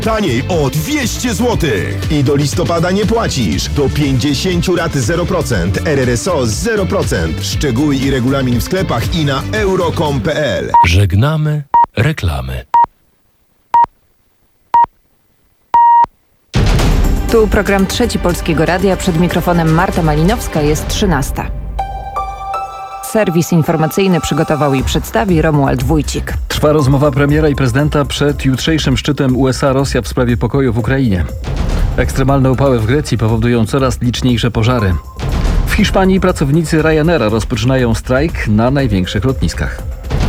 Taniej o 200 zł. I do listopada nie płacisz. Do 50 lat 0%. RRSO 0%. Szczegóły i regulamin w sklepach i na euro.com.pl. Żegnamy reklamy. Tu program Trzeci Polskiego Radia. Przed mikrofonem Marta Malinowska, jest 13. Serwis informacyjny przygotował i przedstawi Romuald Wójcik. Trwa rozmowa premiera i prezydenta przed jutrzejszym szczytem USA-Rosja w sprawie pokoju w Ukrainie. Ekstremalne upały w Grecji powodują coraz liczniejsze pożary. W Hiszpanii pracownicy Ryanaira rozpoczynają strajk na największych lotniskach.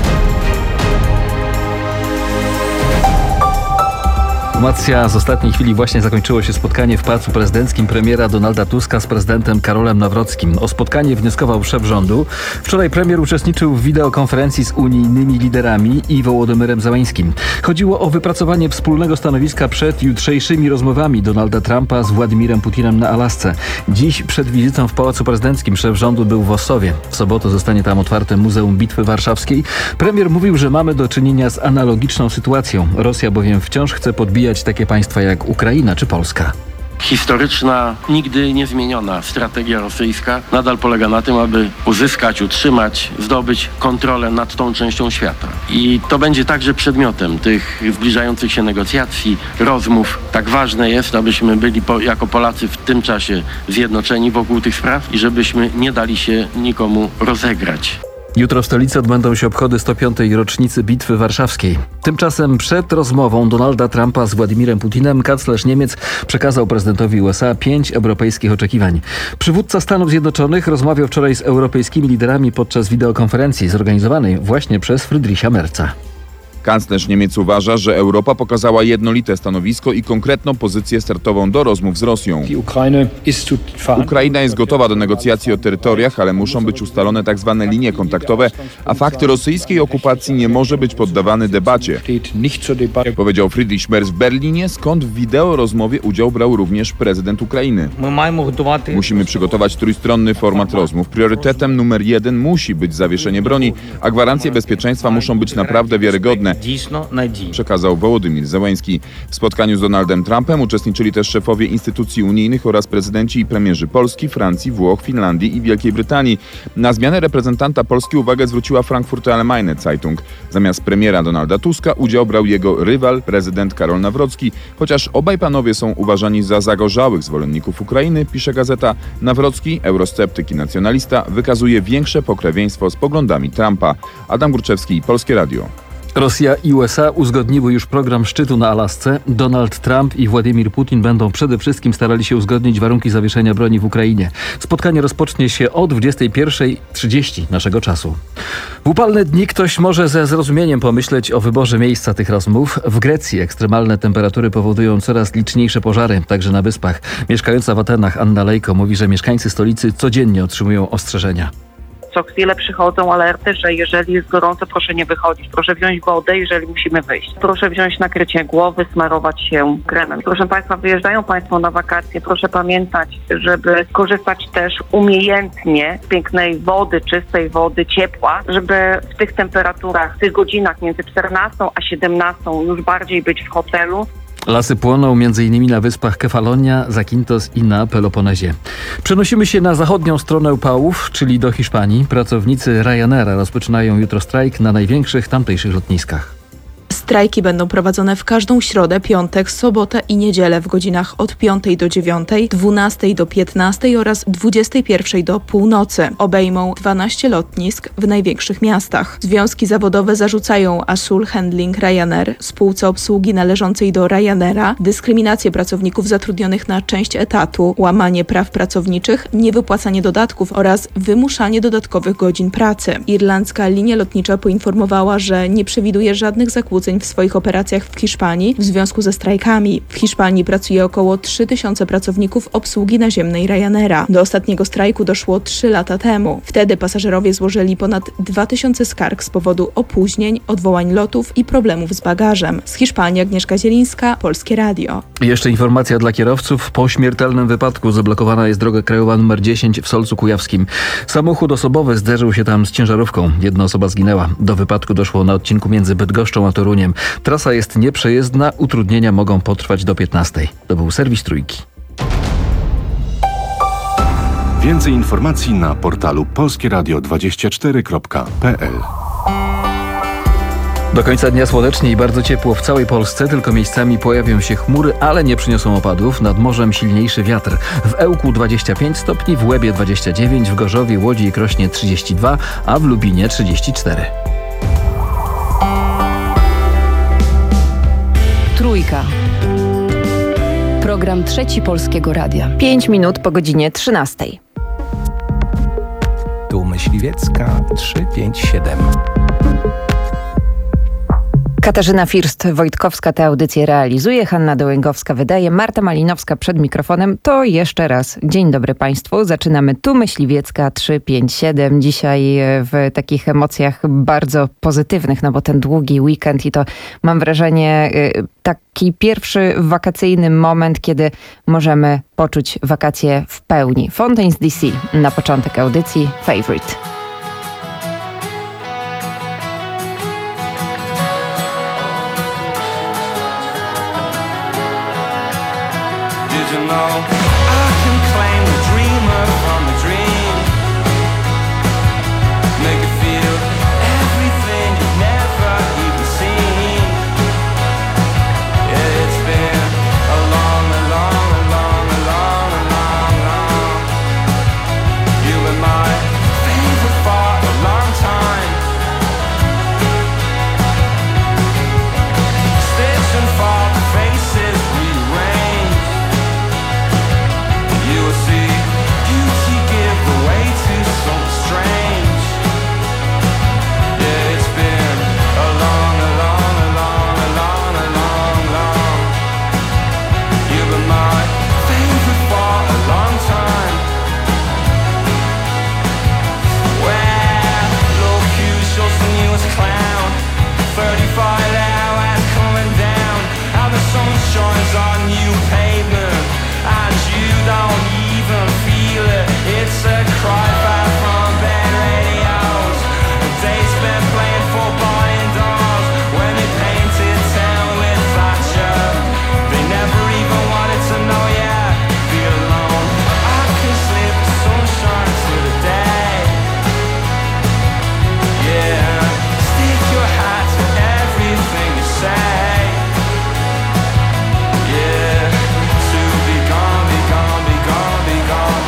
Informacja z ostatniej chwili: właśnie zakończyło się spotkanie w Pałacu Prezydenckim premiera Donalda Tuska z prezydentem Karolem Nawrockim. O spotkanie wnioskował szef rządu. Wczoraj premier uczestniczył w wideokonferencji z unijnymi liderami i Wołodymyrem Zełańskim. Chodziło o wypracowanie wspólnego stanowiska przed jutrzejszymi rozmowami Donalda Trumpa z Władimirem Putinem na Alasce. Dziś przed wizytą w Pałacu Prezydenckim szef rządu był w Ossowie. W sobotę zostanie tam otwarte Muzeum Bitwy Warszawskiej. Premier mówił, że mamy do czynienia z analogiczną sytuacją. Rosja bowiem wciąż chce podbijać takie państwa jak Ukraina czy Polska. Historyczna, nigdy niezmieniona strategia rosyjska nadal polega na tym, aby uzyskać, utrzymać, zdobyć kontrolę nad tą częścią świata. I to będzie także przedmiotem tych zbliżających się negocjacji, rozmów. Tak ważne jest, abyśmy byli jako Polacy w tym czasie zjednoczeni wokół tych spraw i żebyśmy nie dali się nikomu rozegrać. Jutro w stolicy odbędą się obchody 105. rocznicy Bitwy Warszawskiej. Tymczasem przed rozmową Donalda Trumpa z Władimirem Putinem kanclerz Niemiec przekazał prezydentowi USA 5 europejskich oczekiwań. Przywódca Stanów Zjednoczonych rozmawiał wczoraj z europejskimi liderami podczas wideokonferencji zorganizowanej właśnie przez Friedricha Merza. Kanclerz Niemiec uważa, że Europa pokazała jednolite stanowisko i konkretną pozycję startową do rozmów z Rosją. Ukraina jest gotowa do negocjacji o terytoriach, ale muszą być ustalone tzw. linie kontaktowe, a fakt rosyjskiej okupacji nie może być poddawany debacie, powiedział Friedrich Merz w Berlinie, skąd w wideo rozmowie udział brał również prezydent Ukrainy. Musimy przygotować trójstronny format rozmów. Priorytetem numer 1 musi być zawieszenie broni, a gwarancje bezpieczeństwa muszą być naprawdę wiarygodne, przekazał Wołodymyr Zełański. W spotkaniu z Donaldem Trumpem uczestniczyli też szefowie instytucji unijnych oraz prezydenci i premierzy Polski, Francji, Włoch, Finlandii i Wielkiej Brytanii. Na zmianę reprezentanta Polski uwagę zwróciła Frankfurter Allgemeine Zeitung. Zamiast premiera Donalda Tuska udział brał jego rywal, prezydent Karol Nawrocki. Chociaż obaj panowie są uważani za zagorzałych zwolenników Ukrainy, pisze gazeta, Nawrocki, eurosceptyk i nacjonalista, wykazuje większe pokrewieństwo z poglądami Trumpa. Adam Górczewski, Polskie Radio. Rosja i USA uzgodniły już program szczytu na Alasce. Donald Trump i Władimir Putin będą przede wszystkim starali się uzgodnić warunki zawieszenia broni w Ukrainie. Spotkanie rozpocznie się o 21:30 naszego czasu. W upalne dni ktoś może ze zrozumieniem pomyśleć o wyborze miejsca tych rozmów. W Grecji ekstremalne temperatury powodują coraz liczniejsze pożary, także na wyspach. Mieszkająca w Atenach Anna Lejko mówi, że mieszkańcy stolicy codziennie otrzymują ostrzeżenia. Co chwilę przychodzą alerty, że jeżeli jest gorąco, proszę nie wychodzić. Proszę wziąć wodę, jeżeli musimy wyjść. Proszę wziąć nakrycie głowy, smarować się kremem. Proszę Państwa, wyjeżdżają Państwo na wakacje. Proszę pamiętać, żeby korzystać też umiejętnie z pięknej wody, czystej wody, ciepła, żeby w tych temperaturach, w tych godzinach między 14 a 17 już bardziej być w hotelu. Lasy płoną m.in. na wyspach Kefalonia, Zakintos i na Peloponezie. Przenosimy się na zachodnią stronę upałów, czyli do Hiszpanii. Pracownicy Ryanaira rozpoczynają jutro strajk na największych tamtejszych lotniskach. Strajki będą prowadzone w każdą środę, piątek, sobotę i niedzielę w godzinach od 5 do 9, 12 do 15 oraz 21 do północy. Obejmą 12 lotnisk w największych miastach. Związki zawodowe zarzucają Azul Handling Ryanair, spółce obsługi należącej do Ryanaira, dyskryminację pracowników zatrudnionych na część etatu, łamanie praw pracowniczych, niewypłacanie dodatków oraz wymuszanie dodatkowych godzin pracy. Irlandzka linia lotnicza poinformowała, że nie przewiduje żadnych zakłóceń w swoich operacjach w Hiszpanii w związku ze strajkami. W Hiszpanii pracuje około 3000 pracowników obsługi naziemnej Ryanaira. Do ostatniego strajku doszło 3 lata temu. Wtedy pasażerowie złożyli ponad 2000 skarg z powodu opóźnień, odwołań lotów i problemów z bagażem. Z Hiszpanii Agnieszka Zielińska, Polskie Radio. Jeszcze informacja dla kierowców. Po śmiertelnym wypadku zablokowana jest droga krajowa nr 10 w Solcu Kujawskim. Samochód osobowy zderzył się tam z ciężarówką. Jedna osoba zginęła. Do wypadku doszło na odcinku między Bydgoszczą a Toruniem. zagrożeniem. Trasa jest nieprzejezdna, utrudnienia mogą potrwać do 15. To był serwis Trójki. Więcej informacji na portalu polskieradio24.pl. Do końca dnia słonecznie i bardzo ciepło w całej Polsce, tylko miejscami pojawią się chmury, ale nie przyniosą opadów. Nad morzem silniejszy wiatr. W Ełku 25 stopni, w Łebie 29, w Gorzowie, Łodzi i Krośnie 32, a w Lubinie 34. Trójka. Program Trzeci Polskiego Radia. 5 minut po godzinie 13. Tu Myśliwiecka 357. Katarzyna First-Wojtkowska tę audycję realizuje, Hanna Dołęgowska wydaje, Marta Malinowska przed mikrofonem. To jeszcze raz dzień dobry Państwu. Zaczynamy Tu Myśliwiecka 357. Dzisiaj w takich emocjach bardzo pozytywnych, no bo ten długi weekend i to mam wrażenie taki pierwszy wakacyjny moment, kiedy możemy poczuć wakacje w pełni. Fontaine's DC na początek audycji Favorite. I can claim the dreamer from the dream. Make it feel everything you've never even seen. Yeah, it's been a long. You were my favorite for a long time. Stitching for the faces rearranged. You will see beauty give away to something strange. Yeah, it's been a long. You were my favorite for a long time. Where low Q shows the newest clown. 35 hours coming down, and the sun shines on new pavement, and you don't even feel it. It's a cry back from bed radios. The days spent playing football indoors when they painted town with Thatcher. They never even wanted to know ya. Be alone. I can slip the sunshine to the day. Yeah, stick your hat to everything you say. Yeah, to be gone, be gone, be gone, be gone.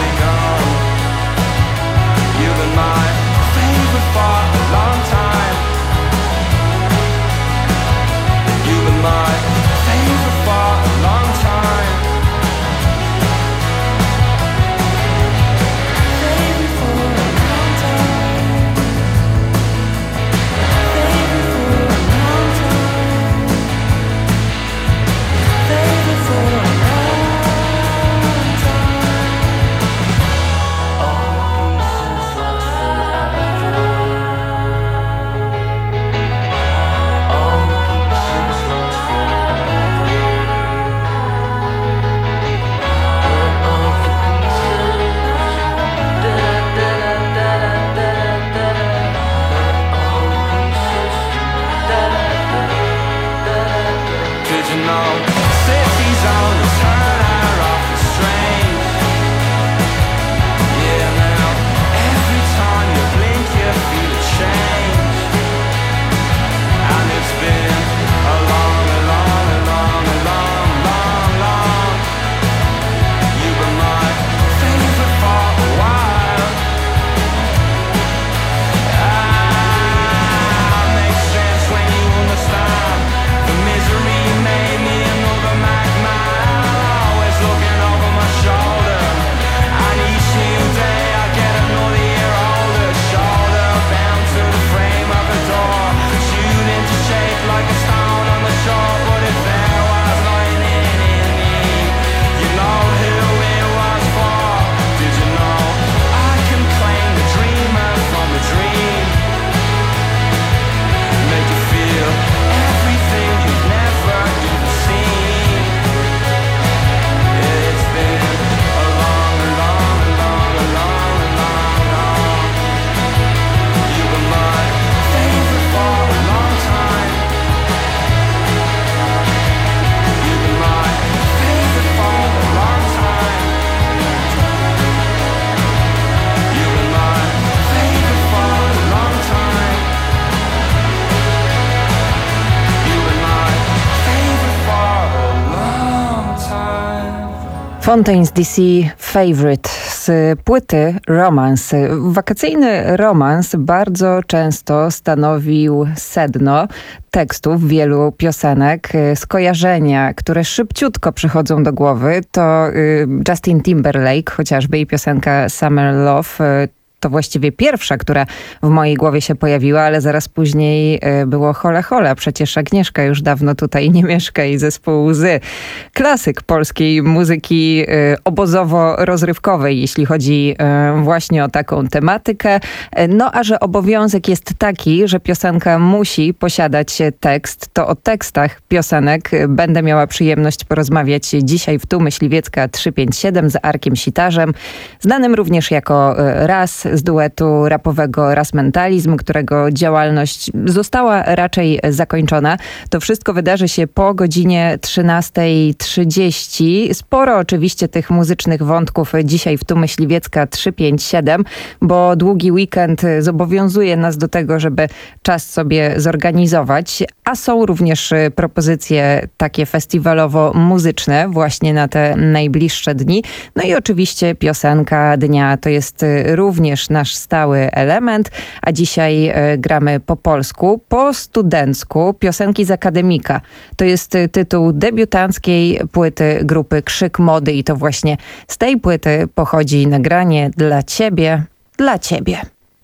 Fontaine's DC Favorite z płyty Romance. Wakacyjny romans bardzo często stanowił sedno tekstów wielu piosenek. Skojarzenia, które szybciutko przychodzą do głowy, to Justin Timberlake, chociażby i piosenka Summer Love. To właściwie pierwsza, która w mojej głowie się pojawiła, ale zaraz później było Hola Hola. Przecież Agnieszka już dawno tutaj nie mieszka i zespół Łzy. Klasyk polskiej muzyki obozowo-rozrywkowej, jeśli chodzi właśnie o taką tematykę. No a że obowiązek jest taki, że piosenka musi posiadać tekst, to o tekstach piosenek będę miała przyjemność porozmawiać dzisiaj w Tu Myśliwiecka 357 z Arkiem Sitarzem, znanym również jako Raz, z duetu rapowego Raz Mentalizm, którego działalność została raczej zakończona. To wszystko wydarzy się po godzinie 13:30. Sporo oczywiście tych muzycznych wątków dzisiaj w Tu Myśliwiecka 357, bo długi weekend zobowiązuje nas do tego, żeby czas sobie zorganizować, a są również propozycje takie festiwalowo-muzyczne właśnie na te najbliższe dni. No i oczywiście piosenka dnia to jest również nasz stały element, a dzisiaj gramy po polsku, po studencku, piosenki z akademika. To jest tytuł debiutanckiej płyty grupy Krzyk Mody i to właśnie z tej płyty pochodzi nagranie Dla Ciebie, dla Ciebie.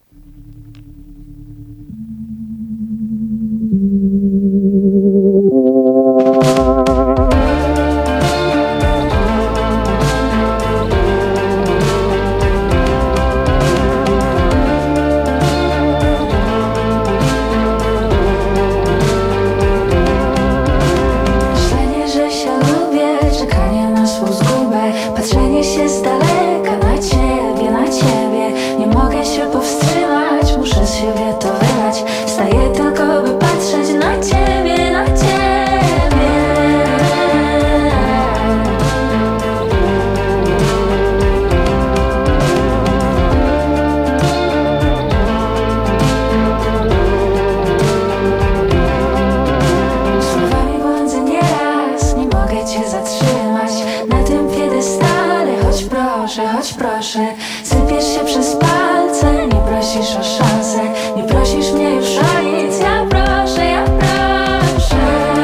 Patrzenie się z daleka na ciebie, nie mogę się powstrzymać, muszę z siebie to wylać. Staję tylko by patrzeć na ciebie, na ciebie. Słowami błądzę nieraz, nie mogę cię zatrzymać na tym piedestale. Chodź proszę, sypiesz się przez palce, nie prosisz o szansę, nie prosisz mnie już o nic. Ja proszę, ja proszę.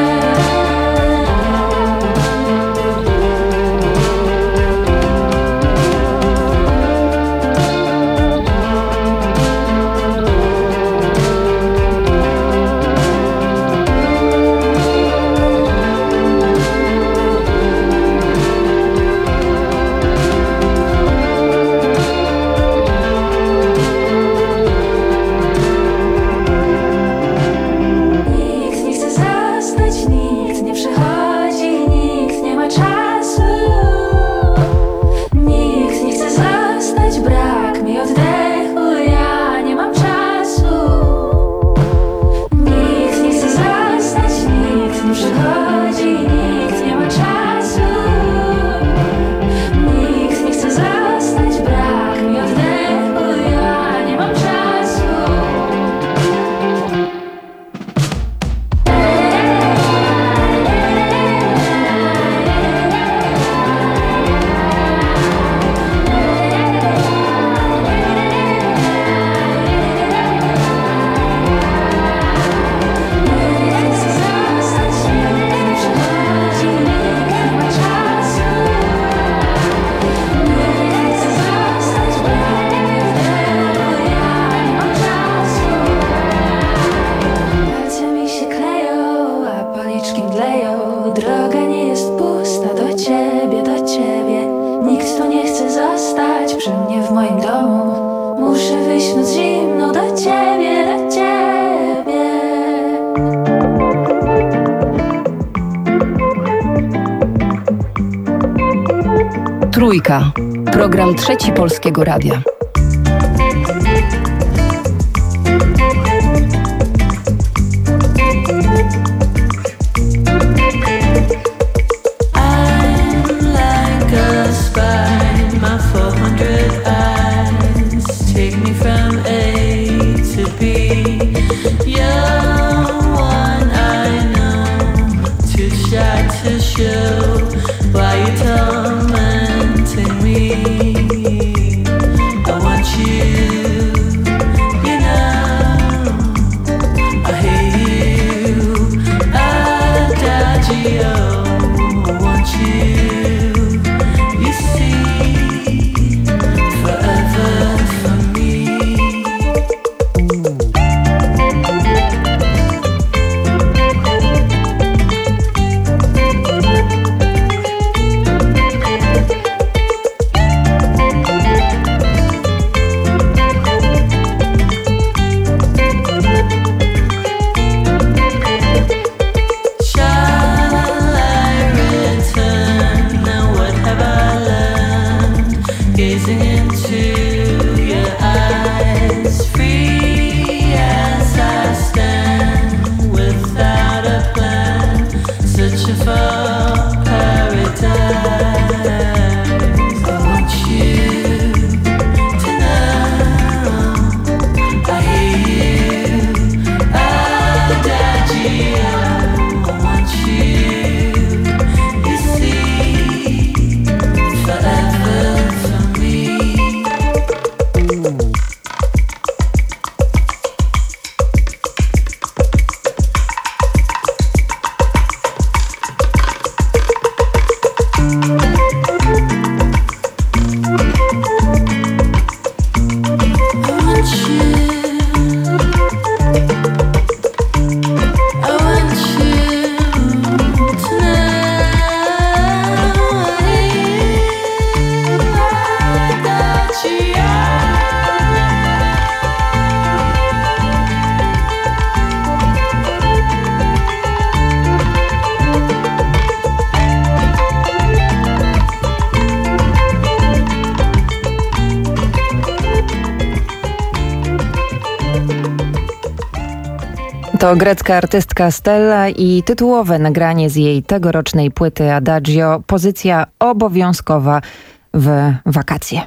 Trójka. Program Trzeci Polskiego Radia. Why you tell me To grecka artystka Stella i tytułowe nagranie z jej tegorocznej płyty Adagio, pozycja obowiązkowa w wakacje.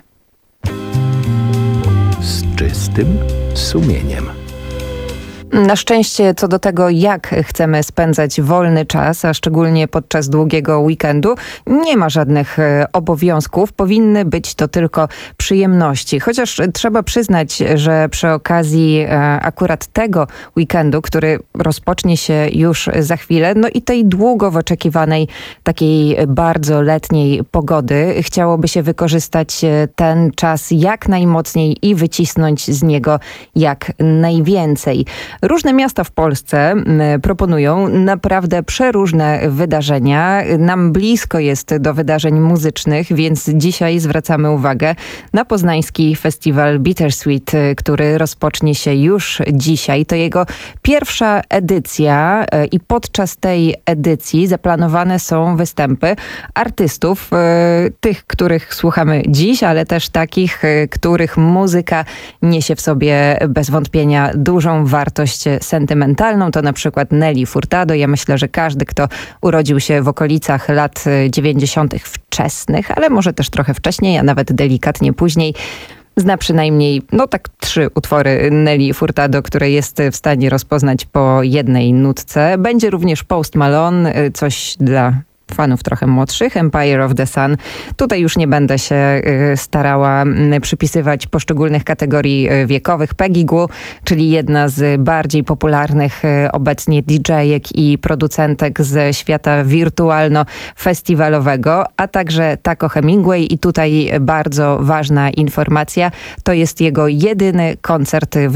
Z czystym sumieniem. Na szczęście co do tego, jak chcemy spędzać wolny czas, a szczególnie podczas długiego weekendu, nie ma żadnych obowiązków. Powinny być to tylko przyjemności. Chociaż trzeba przyznać, że przy okazji akurat tego weekendu, który rozpocznie się już za chwilę, no i tej długo wyczekiwanej takiej bardzo letniej pogody, chciałoby się wykorzystać ten czas jak najmocniej i wycisnąć z niego jak najwięcej. Różne miasta w Polsce proponują naprawdę przeróżne wydarzenia. Nam blisko jest do wydarzeń muzycznych, więc dzisiaj zwracamy uwagę na poznański festiwal Bittersweet, który rozpocznie się już dzisiaj. To jego pierwsza edycja i podczas tej edycji zaplanowane są występy artystów, tych, których słuchamy dziś, ale też takich, których muzyka niesie w sobie bez wątpienia dużą wartość sentymentalną. To na przykład Nelly Furtado. Ja myślę, że każdy, kto urodził się w okolicach lat 90. wczesnych, ale może też trochę wcześniej, a nawet delikatnie później, zna przynajmniej, no tak 3 utwory Nelly Furtado, które jest w stanie rozpoznać po jednej nutce. Będzie również Post Malone, coś dla fanów trochę młodszych, Empire of the Sun. Tutaj już nie będę się starała przypisywać poszczególnych kategorii wiekowych. Peggy Gou, czyli jedna z bardziej popularnych obecnie DJ-ek i producentek ze świata wirtualno-festiwalowego, a także Taco Hemingway. I tutaj bardzo ważna informacja, to jest jego jedyny koncert w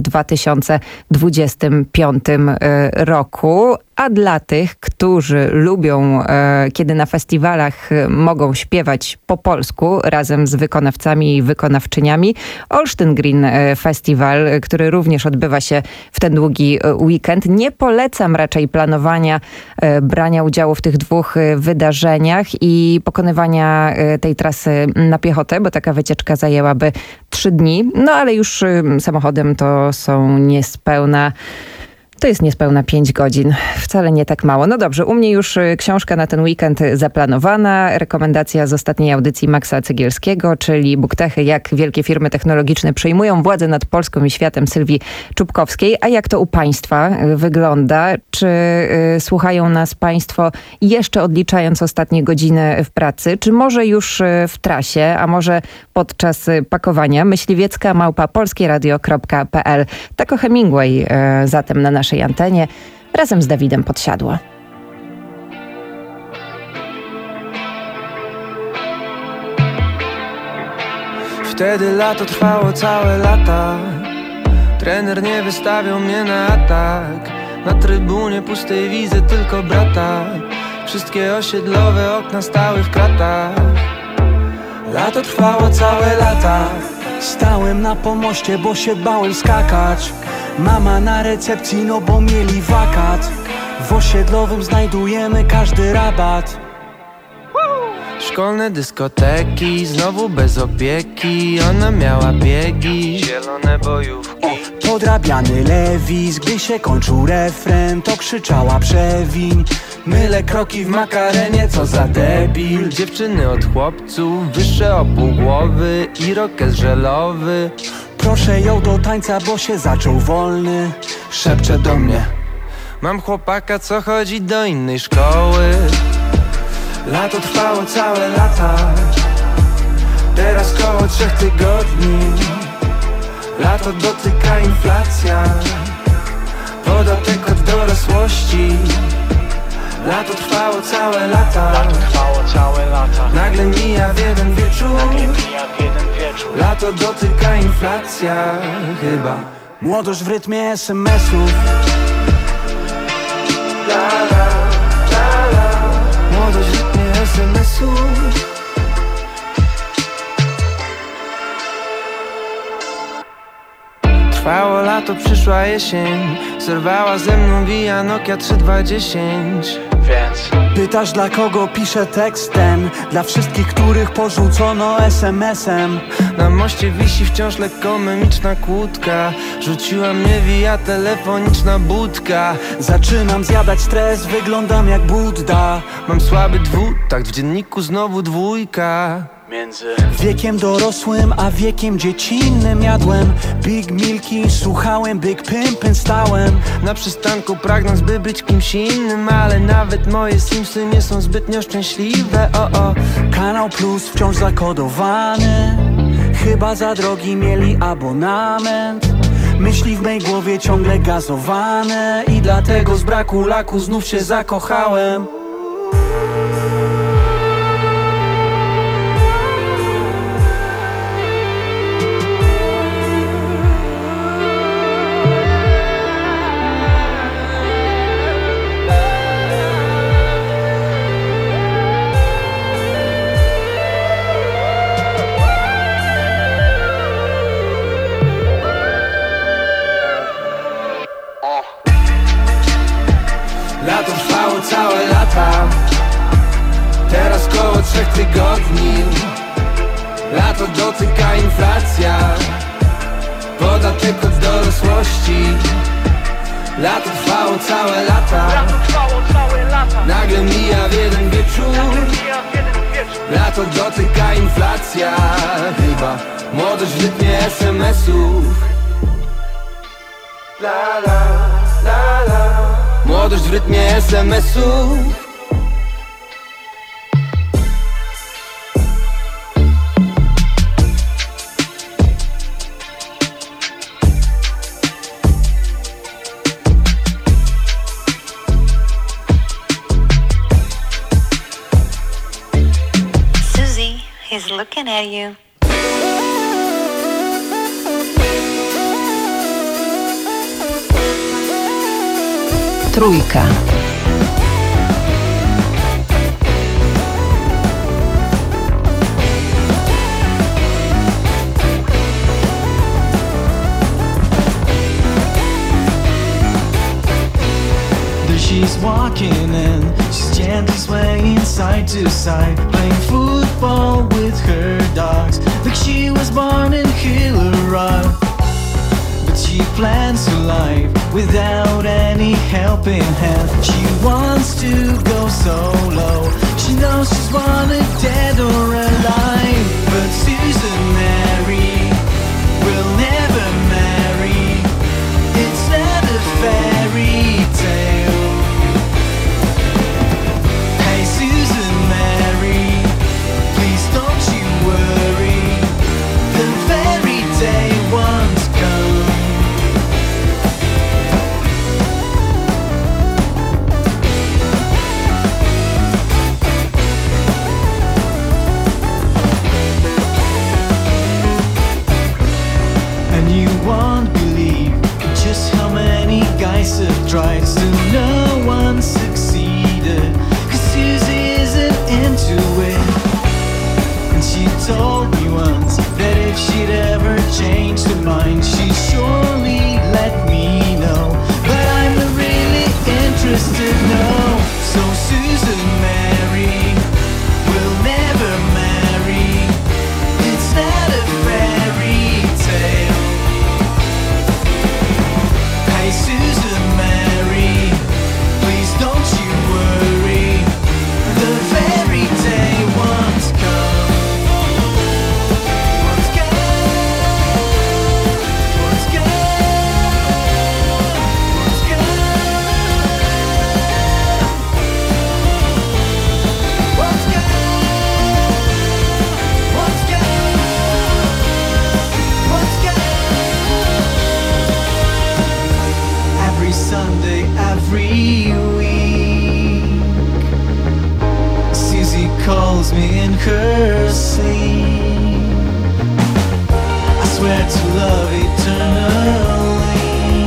2025 roku. A dla tych, którzy lubią, kiedy na festiwalach mogą śpiewać po polsku razem z wykonawcami i wykonawczyniami, Olsztyn Green Festival, który również odbywa się w ten długi weekend. Nie polecam raczej planowania brania udziału w tych 2 wydarzeniach i pokonywania tej trasy na piechotę, bo taka wycieczka zajęłaby 3 dni. No ale już samochodem to są niespełna... To jest niespełna 5 godzin. Wcale nie tak mało. No dobrze, u mnie już książka na ten weekend zaplanowana. Rekomendacja z ostatniej audycji Maxa Cegielskiego, czyli Buktechy, jak wielkie firmy technologiczne przejmują władzę nad Polską i światem, Sylwii Czubkowskiej. A jak to u Państwa wygląda? Czy słuchają nas Państwo jeszcze odliczając ostatnie godziny w pracy? Czy może już w trasie, a może podczas pakowania? myśliwiecka@polskieradio.pl. Taco Hemingway zatem na naszej antenie razem z Dawidem Podsiadło. Wtedy lato trwało całe lata. Trener nie wystawiał mnie na atak. Na trybunie pustej widzę tylko brata. Wszystkie osiedlowe okna stały w kratach. Lato trwało całe lata. Stałem na pomoście, bo się bałem skakać. Mama na recepcji, no bo mieli wakat. W osiedlowym znajdujemy każdy rabat. Szkolne dyskoteki, znowu bez opieki. Ona miała biegi, zielone bojówki. Podrabiany lewis, gdy się kończył refren, to krzyczała przewiń. Mylę kroki w makarenie, co za debil. Dziewczyny od chłopców, wyższe o pół głowy. Irokez żelowy. Proszę ją do tańca, bo się zaczął wolny. Szepcze do mnie: mam chłopaka, co chodzi do innej szkoły. Lato trwało całe lata. Teraz koło 3 tygodni. Lato dotyka inflacja. Podatek od dorosłości. Lato trwało całe lata. mija w jeden wieczór. Lato dotyka inflacja chyba. Młodość w rytmie SMS-ów. Młodość w rytmie SMS-ów. Trwało lato, przyszła jesień. Zerwała ze mną Via Nokia 3210. Więc pytasz, dla kogo piszę tekst ten? Dla wszystkich, których porzucono SMS-em. Na moście wisi wciąż lekko memiczna kłódka. Rzuciła mnie Via telefoniczna budka. Zaczynam zjadać stres, wyglądam jak Budda. Mam słaby dwutakt, w dzienniku znowu dwójka. Między wiekiem dorosłym a wiekiem dziecinnym jadłem Big Milki, słuchałem Big Pimpin', stałem na przystanku pragnąc by być kimś innym. Ale nawet moje Simsy nie są zbytnio szczęśliwe. Kanał Plus wciąż zakodowany. Chyba za drogi mieli abonament. Myśli w mej głowie ciągle gazowane. I dlatego z braku laku znów się zakochałem. Lato trwało całe lata. Teraz koło 3 tygodni. Lato dotyka inflacja. Podatek od dorosłości. Lato trwało całe lata. Nagle mija w jeden wieczór. Lato dotyka inflacja chyba. Młodość w rytmie SMS-ów. La la la la. Młodość w rytmie SMS-ów. Susie, he's looking at you. Trójka. There she's walking in, she's gently swaying side to side, playing football with her dogs, like she was born in Killer Rock. She plans her life without any helping hand. She wants to go solo. She knows she's wanted dead or alive. But Susan Mary will never marry. It's not a fairy tale. Hey Susan Mary, please don't you worry. The fairy day once come. in her sleep. I swear to love eternally,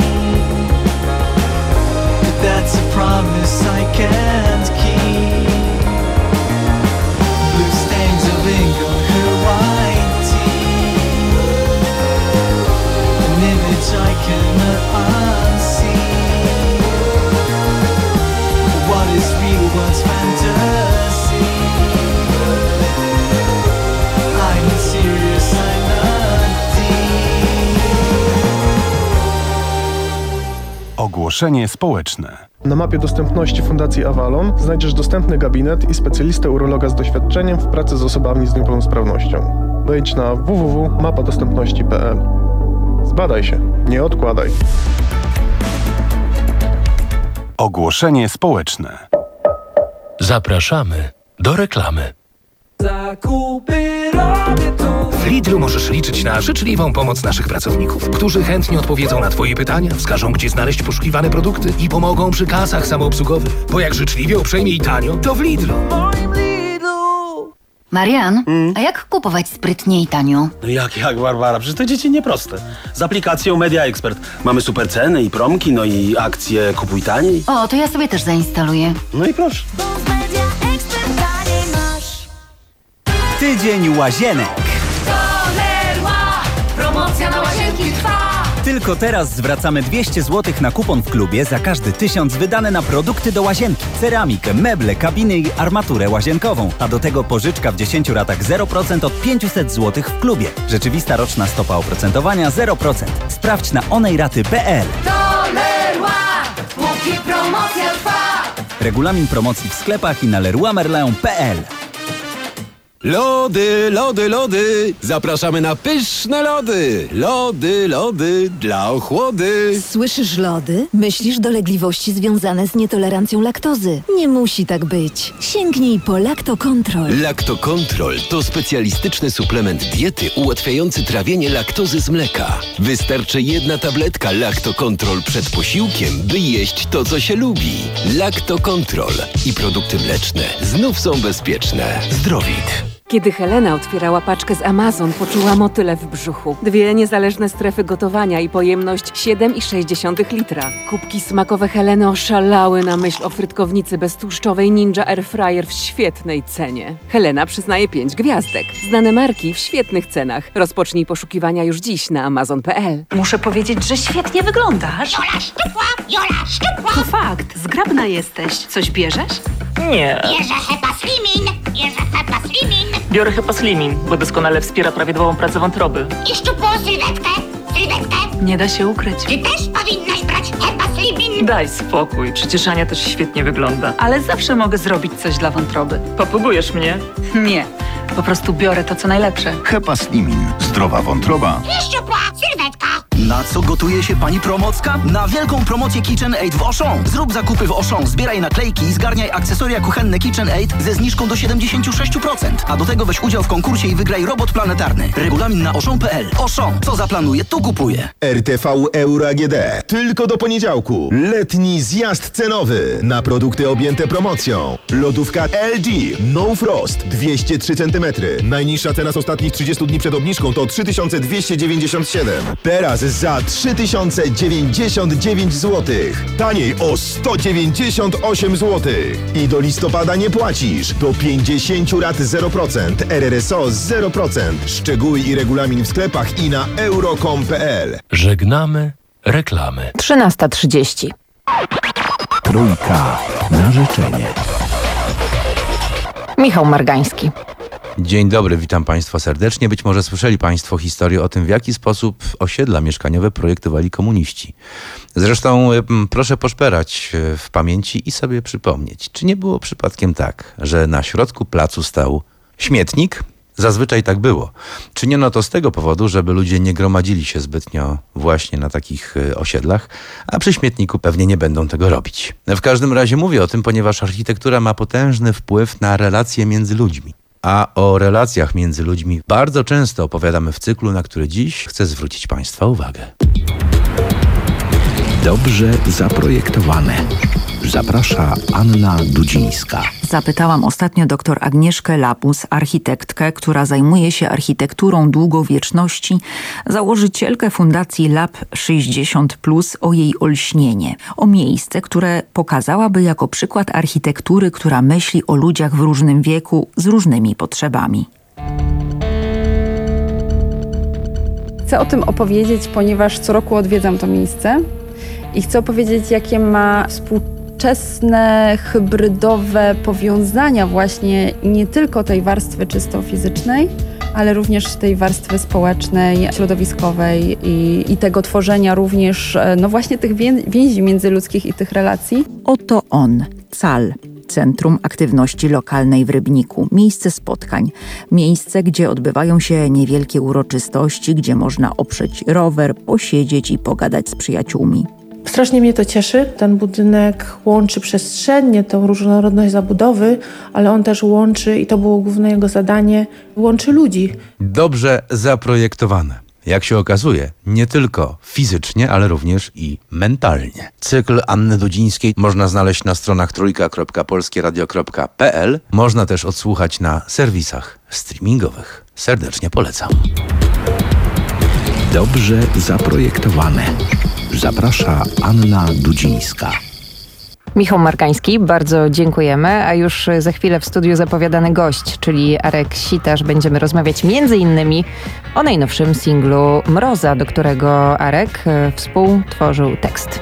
but that's a promise I can't keep. Blue stains of ink on her white teeth, an image I cannot unsee. What is real, what's fantasy? I'm not serious, I'm not deep. Ogłoszenie społeczne. Na mapie dostępności Fundacji Avalon znajdziesz dostępny gabinet i specjalistę urologa z doświadczeniem w pracy z osobami z niepełnosprawnością. Wejdź na www.mapadostępności.pl. Zbadaj się, nie odkładaj. Ogłoszenie społeczne. Zapraszamy do reklamy. Zakupy robię tu. W Lidlu możesz liczyć na życzliwą pomoc naszych pracowników, którzy chętnie odpowiedzą na Twoje pytania, wskażą, gdzie znaleźć poszukiwane produkty i pomogą przy kasach samoobsługowych. Bo jak życzliwie, uprzejmie i tanio, to w Lidlu. Marian, a jak kupować sprytnie i tanio? No jak, Barbara? Przecież to dzieci nieproste. Z aplikacją Media Expert mamy super ceny i promki, no i akcje kupuj taniej. O, to ja sobie też zainstaluję. No i proszę. Tydzień łazienek. Promocja na łazienki trwa. Tylko teraz zwracamy 200 zł na kupon w klubie za każdy 1000 wydane na produkty do łazienki. Ceramikę, meble, kabiny i armaturę łazienkową. A do tego pożyczka w 10 ratach 0% od 500 zł w klubie. Rzeczywista roczna stopa oprocentowania 0%. Sprawdź na onejraty.pl. Póki promocja trwa. Regulamin promocji w sklepach i na leroymerlin.pl. Lody, lody, lody! Zapraszamy na pyszne lody! Lody, lody dla ochłody! Słyszysz lody? Myślisz dolegliwości związane z nietolerancją laktozy. Nie musi tak być. Sięgnij po Lactocontrol. Lactocontrol to specjalistyczny suplement diety ułatwiający trawienie laktozy z mleka. Wystarczy jedna tabletka Lactocontrol przed posiłkiem, by jeść to, co się lubi. Lactocontrol i produkty mleczne znów są bezpieczne. Zdrowit. Kiedy Helena otwierała paczkę z Amazon, poczuła motyle w brzuchu. 2 niezależne strefy gotowania i pojemność 7,6 litra. Kubki smakowe Heleny oszalały na myśl o frytkownicy beztłuszczowej Ninja Airfryer w świetnej cenie. Helena przyznaje 5 gwiazdek. Znane marki w świetnych cenach. Rozpocznij poszukiwania już dziś na amazon.pl. Muszę powiedzieć, że świetnie wyglądasz. Jola szczupła, Jola szczupła. To fakt, zgrabna jesteś. Coś bierzesz? Nie. Bierze Hepa Slimin, bierze Hepa Slimin. Biorę Hepa Slimin, bo doskonale wspiera prawidłową pracę wątroby. I szczupłą sylwetkę, sylwetkę. Nie da się ukryć. Ty też powinnaś brać Hepa Slimin. Daj spokój, przecież Ania też świetnie wygląda. Ale zawsze mogę zrobić coś dla wątroby. Popługujesz mnie? Nie, po prostu biorę to, co najlepsze. Hepa Slimin. Zdrowa wątroba. I szczupła sylwetka. Na co gotuje się pani Promocka? Na wielką promocję KitchenAid w Auchan. Zrób zakupy w Auchan, zbieraj naklejki i zgarniaj akcesoria kuchenne KitchenAid ze zniżką do 76%. A do tego weź udział w konkursie i wygraj robot planetarny. Regulamin na auchan.pl. Auchan, co zaplanuje, to kupuje. RTV Euro AGD. Tylko do poniedziałku. Letni zjazd cenowy na produkty objęte promocją. Lodówka LG No Frost 203 cm. Najniższa cena z ostatnich 30 dni przed obniżką to 3297. Teraz za 3099 zł. Taniej o 198 zł. I do listopada nie płacisz. Do 50 rat 0%. RRSO 0%. Szczegóły i regulamin w sklepach i na euro.com.pl. Żegnamy reklamy. 13:30. Trójka na życzenie. Michał Margański. Dzień dobry, witam Państwa serdecznie. Być może słyszeli Państwo historię o tym, w jaki sposób osiedla mieszkaniowe projektowali komuniści. Zresztą proszę poszperać w pamięci i sobie przypomnieć, czy nie było przypadkiem tak, że na środku placu stał śmietnik? Zazwyczaj tak było. Czyniono to z tego powodu, żeby ludzie nie gromadzili się zbytnio właśnie na takich osiedlach, a przy śmietniku pewnie nie będą tego robić. W każdym razie mówię o tym, ponieważ architektura ma potężny wpływ na relacje między ludźmi. A o relacjach między ludźmi bardzo często opowiadamy w cyklu, na który dziś chcę zwrócić Państwa uwagę. Dobrze zaprojektowane. Zaprasza Anna Dudzińska. Zapytałam ostatnio dr Agnieszkę Lapus, architektkę, która zajmuje się architekturą długowieczności, założycielkę fundacji Lab 60+, o jej olśnienie. O miejsce, które pokazałaby jako przykład architektury, która myśli o ludziach w różnym wieku z różnymi potrzebami. Chcę o tym opowiedzieć, ponieważ co roku odwiedzam to miejsce i chcę opowiedzieć, jakie ma współczesne, hybrydowe powiązania właśnie nie tylko tej warstwy czysto fizycznej, ale również tej warstwy społecznej, środowiskowej i tego tworzenia również no właśnie tych więzi międzyludzkich i tych relacji. Oto on, CAL. Centrum Aktywności Lokalnej w Rybniku. Miejsce spotkań. Miejsce, gdzie odbywają się niewielkie uroczystości, gdzie można oprzeć rower, posiedzieć i pogadać z przyjaciółmi. Strasznie mnie to cieszy. Ten budynek łączy przestrzennie tą różnorodność zabudowy, ale on też łączy, i to było główne jego zadanie, łączy ludzi. Dobrze zaprojektowane. Jak się okazuje, nie tylko fizycznie, ale również i mentalnie. Cykl Anny Dudzińskiej można znaleźć na stronach trójka.polskieradio.pl. Można też odsłuchać na serwisach streamingowych. Serdecznie polecam. Dobrze zaprojektowane. Zaprasza Anna Dudzińska. Michał Markański, bardzo dziękujemy, a już za chwilę w studiu zapowiadany gość, czyli Arek Sitarz. Będziemy rozmawiać m.in. o najnowszym singlu Mroza, do którego Arek współtworzył tekst.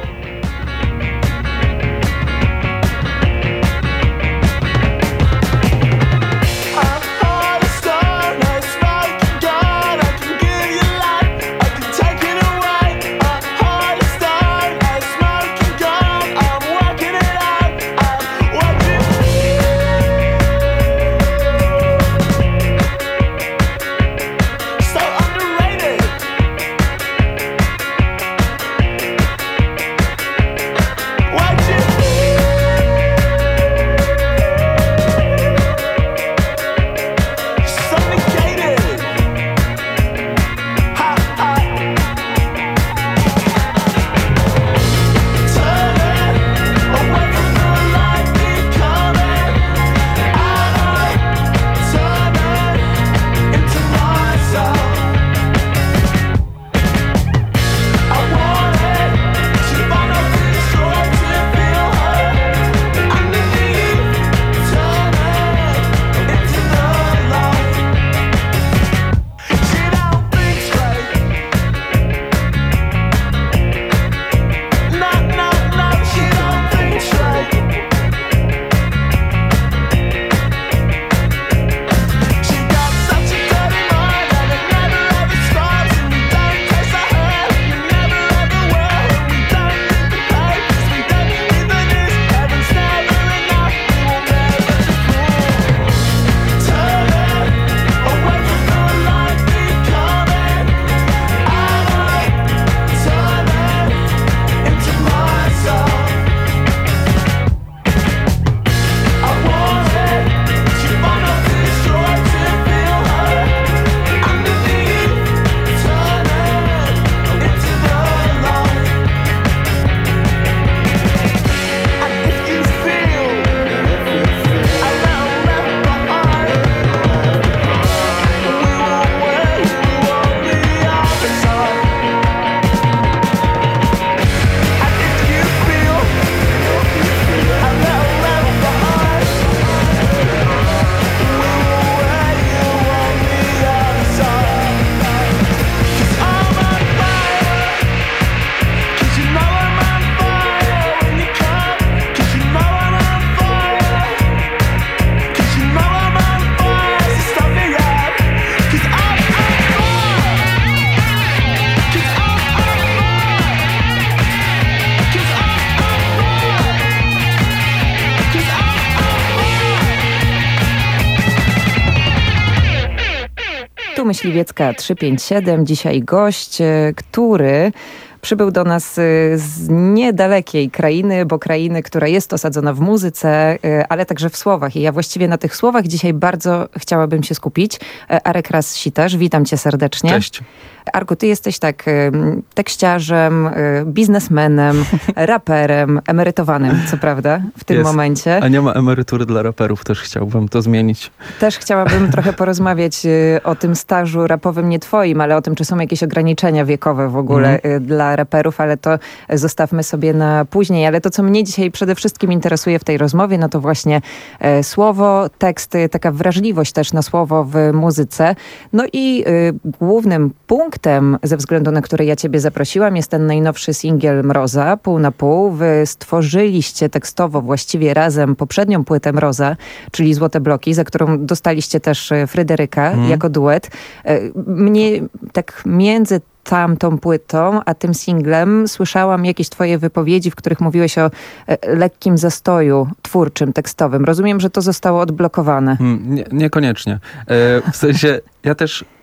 Tu Myśliwiecka 357. Dzisiaj gość, który Przybył do nas z niedalekiej krainy, bo krainy, która jest osadzona w muzyce, ale także w słowach. I ja właściwie na tych słowach dzisiaj bardzo chciałabym się skupić. Arek Ras-Sitarz, witam cię serdecznie. Cześć. Arku, ty jesteś tak tekściarzem, biznesmenem, raperem, emerytowanym, co prawda, w tym momencie. A nie ma emerytury dla raperów, też chciałbym to zmienić. Też chciałabym trochę porozmawiać o tym stażu rapowym, nie twoim, ale o tym, czy są jakieś ograniczenia wiekowe w ogóle dla raperów, ale to zostawmy sobie na później. Ale to, co mnie dzisiaj przede wszystkim interesuje w tej rozmowie, no to właśnie słowo, teksty, taka wrażliwość też na słowo w muzyce. No i głównym punktem, ze względu na który ja ciebie zaprosiłam, jest ten najnowszy singiel Mroza, Pół na pół. Wy stworzyliście tekstowo właściwie razem poprzednią płytę Mroza, czyli Złote bloki, za którą dostaliście też Fryderyka jako duet. Mnie tak między tamtą płytą, a tym singlem słyszałam jakieś twoje wypowiedzi, w których mówiłeś o lekkim zastoju twórczym, tekstowym. Rozumiem, że to zostało odblokowane. Niekoniecznie. W sensie, ja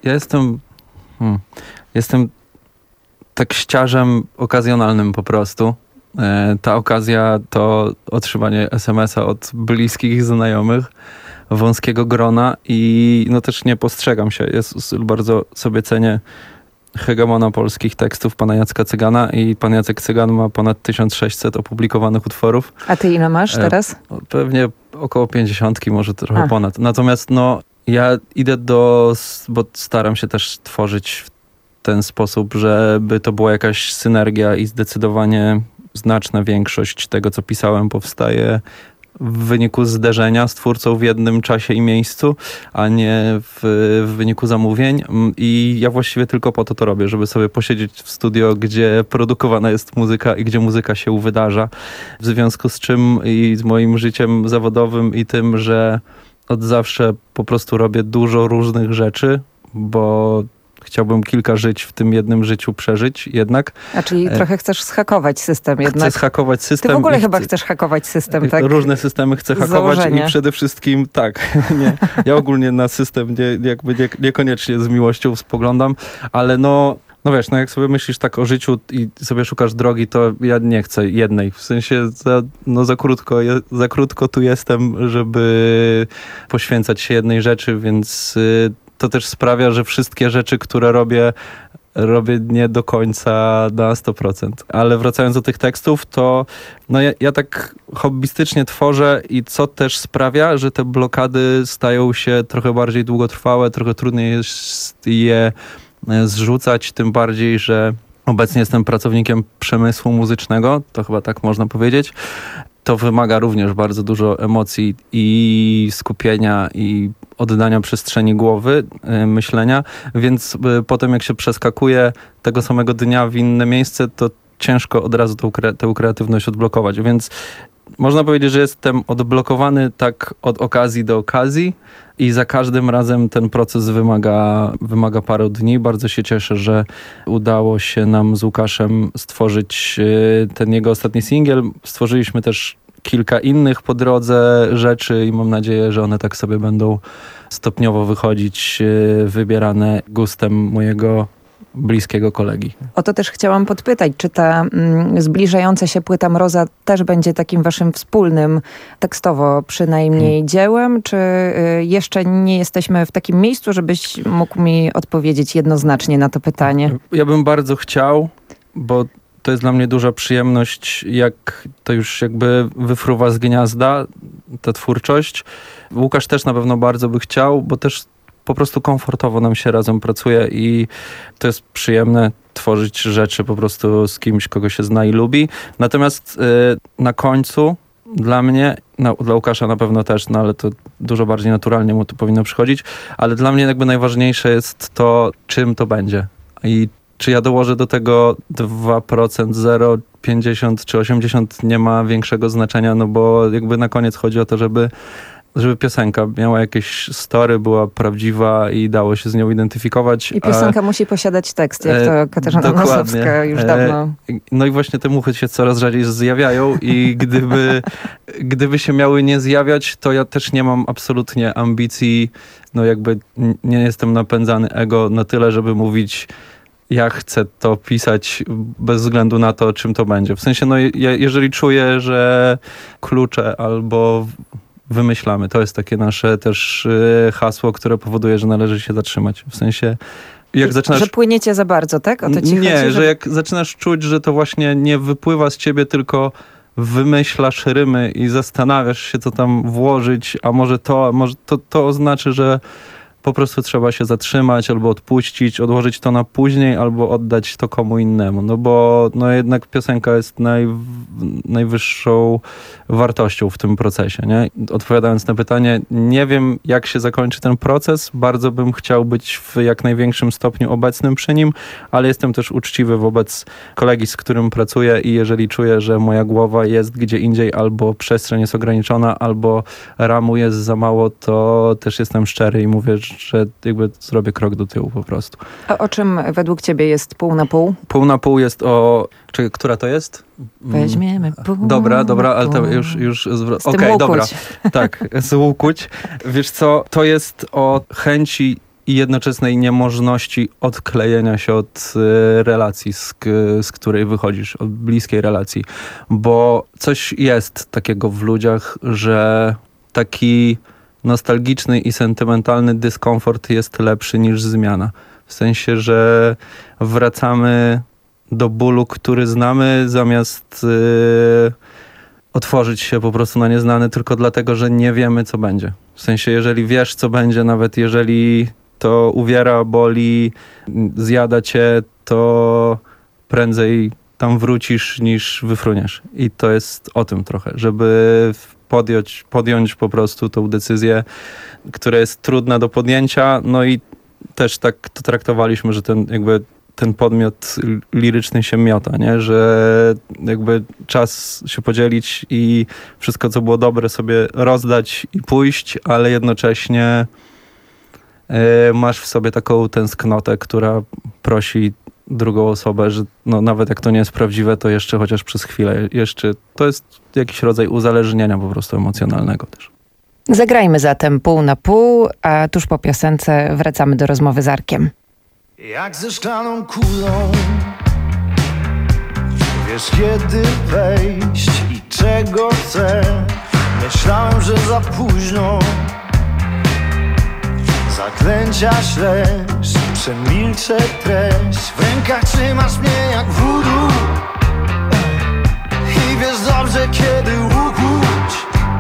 jestem tekściarzem okazjonalnym po prostu. Ta okazja to otrzymanie SMS-a od bliskich znajomych, wąskiego grona i no też nie postrzegam się. Bardzo sobie cenię hegemona polskich tekstów pana Jacka Cygana i pan Jacek Cygan ma ponad 1600 opublikowanych utworów. A ty ile masz teraz? Pewnie około 50, może trochę ponad. Natomiast ja idę bo staram się też tworzyć w ten sposób, żeby to była jakaś synergia i zdecydowanie znaczna większość tego, co pisałem, powstaje w wyniku zderzenia z twórcą w jednym czasie i miejscu, a nie w wyniku zamówień. I ja właściwie tylko po to robię, żeby sobie posiedzieć w studio, gdzie produkowana jest muzyka i gdzie muzyka się wydarza. W związku z czym i z moim życiem zawodowym i tym, że od zawsze po prostu robię dużo różnych rzeczy, bo chciałbym kilka żyć w tym jednym życiu przeżyć jednak. A czyli trochę chcesz zhakować system jednak. Chcę zhakować system. Ty w ogóle chyba chcesz hakować system, tak? Różne systemy chcę hakować i przede wszystkim nie. Ja ogólnie na system niekoniecznie z miłością spoglądam, ale wiesz, jak sobie myślisz tak o życiu i sobie szukasz drogi, to ja nie chcę jednej. W sensie za krótko tu jestem, żeby poświęcać się jednej rzeczy, więc to też sprawia, że wszystkie rzeczy, które robię nie do końca na 100%. Ale wracając do tych tekstów, to ja tak hobbystycznie tworzę i co też sprawia, że te blokady stają się trochę bardziej długotrwałe, trochę trudniej jest je zrzucać, tym bardziej, że obecnie jestem pracownikiem przemysłu muzycznego, to chyba tak można powiedzieć. To wymaga również bardzo dużo emocji i skupienia i oddania przestrzeni głowy, myślenia, więc potem jak się przeskakuje tego samego dnia w inne miejsce, to ciężko od razu tę kreatywność odblokować, więc można powiedzieć, że jestem odblokowany tak od okazji do okazji i za każdym razem ten proces wymaga paru dni. Bardzo się cieszę, że udało się nam z Łukaszem stworzyć ten jego ostatni singiel. Stworzyliśmy też kilka innych po drodze rzeczy i mam nadzieję, że one tak sobie będą stopniowo wychodzić, wybierane gustem mojego bliskiego kolegi. O to też chciałam podpytać, czy ta zbliżająca się płyta Mroza też będzie takim waszym wspólnym, tekstowo przynajmniej dziełem, czy jeszcze nie jesteśmy w takim miejscu, żebyś mógł mi odpowiedzieć jednoznacznie na to pytanie? Ja bym bardzo chciał, bo to jest dla mnie duża przyjemność, jak to już jakby wyfruwa z gniazda, ta twórczość. Łukasz też na pewno bardzo by chciał, bo też po prostu komfortowo nam się razem pracuje i to jest przyjemne tworzyć rzeczy po prostu z kimś, kogo się zna i lubi. Natomiast na końcu dla mnie, dla Łukasza na pewno też, ale to dużo bardziej naturalnie mu to powinno przychodzić, ale dla mnie jakby najważniejsze jest to, czym to będzie i czy ja dołożę do tego 2%, 0, 50 czy 80 nie ma większego znaczenia, bo jakby na koniec chodzi o to, żeby piosenka miała jakieś story, była prawdziwa i dało się z nią identyfikować. I piosenka musi posiadać tekst, jak to Katarzyna Nosowska już dawno. No i właśnie te muchy się coraz rzadziej zjawiają i gdyby się miały nie zjawiać, to ja też nie mam absolutnie ambicji, jakby nie jestem napędzany ego na tyle, żeby mówić ja chcę to pisać bez względu na to, czym to będzie. W sensie, no jeżeli czuję, że klucze albo wymyślamy, to jest takie nasze też hasło, które powoduje, że należy się zatrzymać. W sensie, jak zaczynasz... Że płyniecie za bardzo, tak? O to ci nie, chodzi, że jak zaczynasz czuć, że to właśnie nie wypływa z ciebie, tylko wymyślasz rymy i zastanawiasz się, co tam włożyć, a może to oznaczy, że po prostu trzeba się zatrzymać albo odpuścić, odłożyć to na później albo oddać to komu innemu. No bo no jednak piosenka jest najwyższą wartością w tym procesie. Nie? Odpowiadając na pytanie, nie wiem jak się zakończy ten proces. Bardzo bym chciał być w jak największym stopniu obecnym przy nim, ale jestem też uczciwy wobec kolegi, z którym pracuję i jeżeli czuję, że moja głowa jest gdzie indziej albo przestrzeń jest ograniczona, albo ramu jest za mało, to też jestem szczery i mówię, że jakby zrobię krok do tyłu po prostu. A o czym według ciebie jest pół na pół? Pół na pół jest o... która to jest? Weźmiemy pół. Dobra, ale to już Okej, dobra. Tak, z Łukuć. Wiesz co, to jest o chęci i jednoczesnej niemożności odklejenia się od relacji, z której wychodzisz, od bliskiej relacji. Bo coś jest takiego w ludziach, że taki nostalgiczny i sentymentalny dyskomfort jest lepszy niż zmiana. W sensie, że wracamy do bólu, który znamy, zamiast otworzyć się po prostu na nieznane tylko dlatego, że nie wiemy, co będzie. W sensie, jeżeli wiesz, co będzie, nawet jeżeli to uwiera, boli, zjada cię, to prędzej tam wrócisz niż wyfruniesz. I to jest o tym trochę, żeby podjąć po prostu tą decyzję, która jest trudna do podjęcia. No i też tak to traktowaliśmy, że ten podmiot liryczny się miota, nie? Że jakby czas się podzielić i wszystko, co było dobre, sobie rozdać i pójść, ale jednocześnie masz w sobie taką tęsknotę, która prosi drugą osobę, że no, nawet jak to nie jest prawdziwe, to jeszcze chociaż przez chwilę. To jest jakiś rodzaj uzależnienia po prostu emocjonalnego też. Zagrajmy zatem pół na pół, a tuż po piosence wracamy do rozmowy z Arkiem. Jak ze szklaną kulą, wiesz kiedy wejść i czego chcę. Myślałem, że za późno, zaklęcia śleż, przemilczę treść. W rękach trzymasz mnie jak voodoo i wiesz dobrze kiedy ukuć.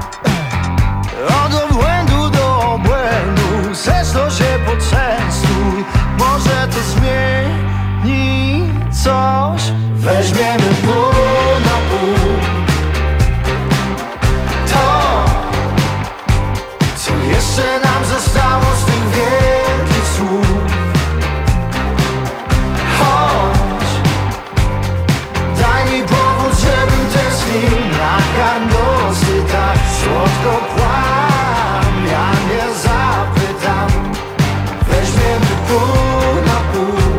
Od obłędu do obłędu, chcesz to się poczęstuj. Może to zmieni coś. Weźmiemy pół na pół to, co jeszcze nam zostało z tych wielkich słów. Chodź, daj mi powód, żebym tęsknił na karnosy tak słodko kłam. Ja nie zapytam. Weźmiemy pół na pół.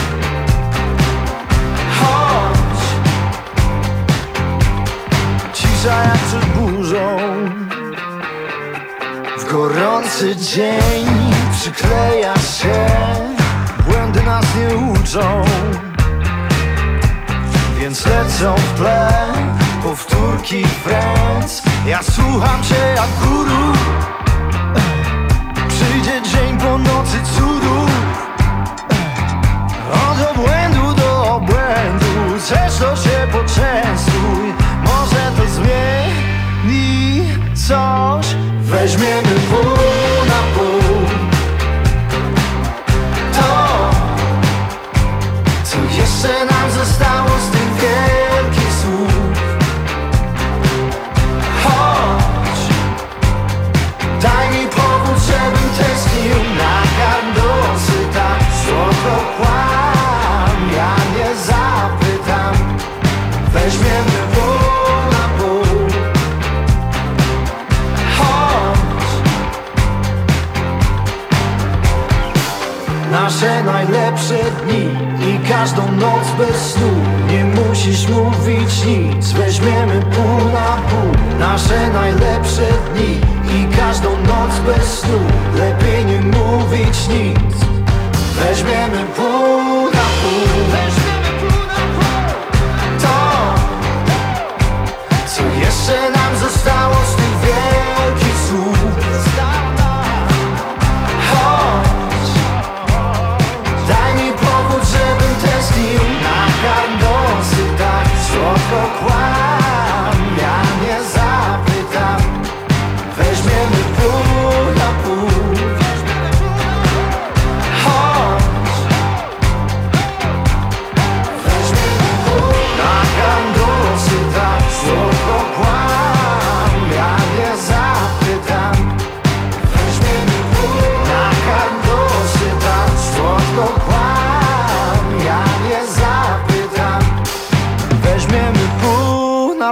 Chodź, cisza jak przed burzą. W gorący dzień przykleja się, błędy nas nie uczą, więc lecą w tle powtórki Friends. Ja słucham cię jak guru. Przyjdzie dzień po nocy cudów. Od obłędu do obłędu, chcesz to się poczęstuj. Może to zmieni coś. Weźmiemy pół na pół to, co jeszcze nam zostało z tych wielkich słów. Chodź, daj mi powód, żebym tęsknił na karnosy tak słodko kłam. Ja nie zapytam. Weźmiemy pół na pół. Chodź, nasze najlepsze dni i każdą noc bez snu. Nie musisz mówić nic. Weźmiemy pół na pół. Nasze najlepsze dni i każdą noc bez snu. Lepiej nie mówić nic. Weźmiemy pół na pół.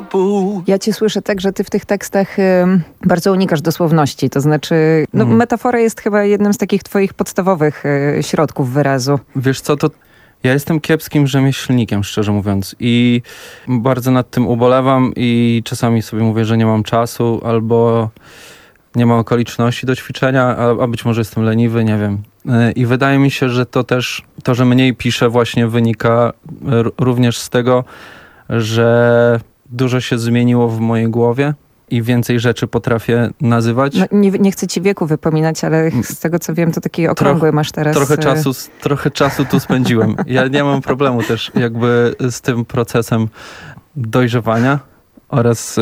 pół. Ja cię słyszę tak, że ty w tych tekstach bardzo unikasz dosłowności, to znaczy metafora jest chyba jednym z takich twoich podstawowych środków wyrazu. Wiesz co, to ja jestem kiepskim rzemieślnikiem, szczerze mówiąc, i bardzo nad tym ubolewam i czasami sobie mówię, że nie mam czasu albo nie ma okoliczności do ćwiczenia, a być może jestem leniwy, nie wiem. I wydaje mi się, że to też, to, że mniej piszę, właśnie wynika również z tego, że dużo się zmieniło w mojej głowie i więcej rzeczy potrafię nazywać. No, nie chcę ci wieku wypominać, ale z tego co wiem, to taki okrągły masz teraz. Trochę czasu tu spędziłem. Ja nie mam problemu też jakby z tym procesem dojrzewania oraz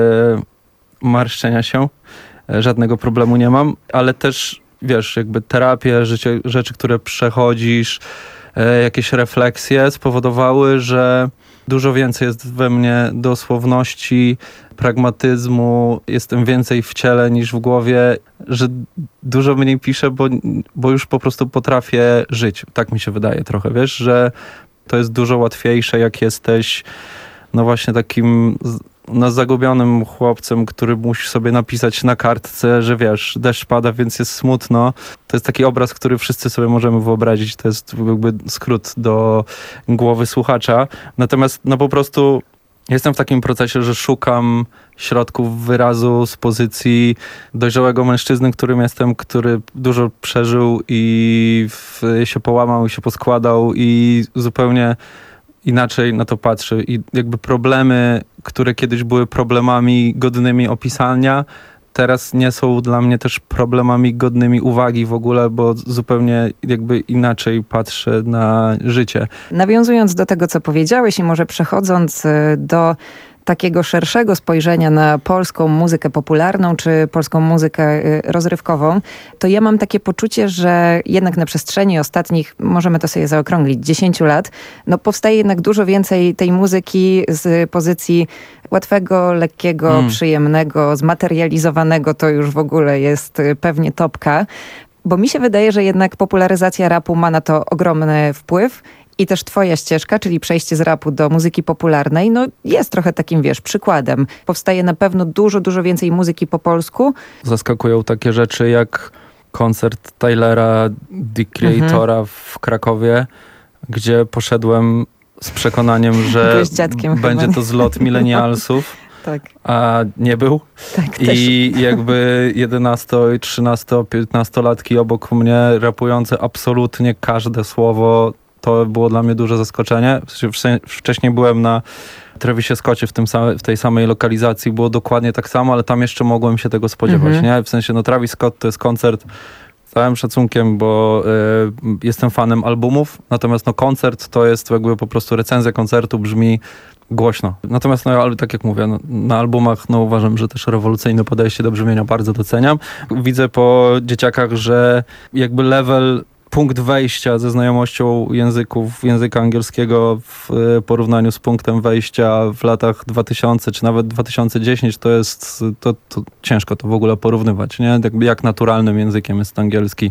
marszczenia się. Żadnego problemu nie mam, ale też wiesz, jakby terapię, rzeczy, które przechodzisz, jakieś refleksje spowodowały, że dużo więcej jest we mnie dosłowności, pragmatyzmu, jestem więcej w ciele niż w głowie, że dużo mniej piszę, bo już po prostu potrafię żyć. Tak mi się wydaje trochę, wiesz, że to jest dużo łatwiejsze, jak jesteś no właśnie takim zagubionym chłopcem, który musi sobie napisać na kartce, że wiesz, deszcz pada, więc jest smutno. To jest taki obraz, który wszyscy sobie możemy wyobrazić. To jest jakby skrót do głowy słuchacza. Natomiast no po prostu jestem w takim procesie, że szukam środków wyrazu z pozycji dojrzałego mężczyzny, którym jestem, który dużo przeżył i się połamał i się poskładał i zupełnie inaczej na to patrzy. I jakby problemy, które kiedyś były problemami godnymi opisania, teraz nie są dla mnie też problemami godnymi uwagi w ogóle, bo zupełnie jakby inaczej patrzę na życie. Nawiązując do tego, co powiedziałeś i może przechodząc do takiego szerszego spojrzenia na polską muzykę popularną czy polską muzykę rozrywkową, to ja mam takie poczucie, że jednak na przestrzeni ostatnich, możemy to sobie zaokrąglić, 10 lat, no powstaje jednak dużo więcej tej muzyki z pozycji łatwego, lekkiego, przyjemnego, zmaterializowanego, to już w ogóle jest pewnie topka. Bo mi się wydaje, że jednak popularyzacja rapu ma na to ogromny wpływ. I też twoja ścieżka, czyli przejście z rapu do muzyki popularnej, no jest trochę takim, wiesz, przykładem. Powstaje na pewno dużo więcej muzyki po polsku. Zaskakują takie rzeczy jak koncert Tylera, The Creatora w Krakowie, gdzie poszedłem z przekonaniem, że będzie to zlot milenialsów. Tak. A nie był. Tak, I jakby 11, 13, 15-latki obok mnie rapujące absolutnie każde słowo. To było dla mnie duże zaskoczenie. Wcześniej byłem na Travisie Scotcie w tej samej lokalizacji. Było dokładnie tak samo, ale tam jeszcze mogłem się tego spodziewać. Nie? W sensie, no Travis Scott to jest koncert z całym szacunkiem, bo jestem fanem albumów. Natomiast no koncert to jest jakby po prostu recenzja koncertu, brzmi głośno. Natomiast no, ale tak jak mówię, no, na albumach no, uważam, że też rewolucyjne podejście do brzmienia bardzo doceniam. Widzę po dzieciakach, że jakby punkt wejścia ze znajomością języka angielskiego w porównaniu z punktem wejścia w latach 2000 czy nawet 2010 to jest to ciężko to w ogóle porównywać, nie? Jak naturalnym językiem jest angielski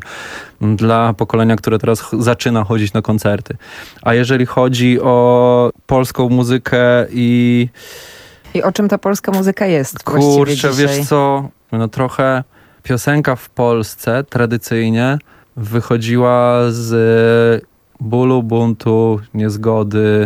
dla pokolenia, które teraz zaczyna chodzić na koncerty. A jeżeli chodzi o polską muzykę i o czym ta polska muzyka jest? Kurczę, wiesz co, no trochę piosenka w Polsce tradycyjnie wychodziła z bólu, buntu, niezgody,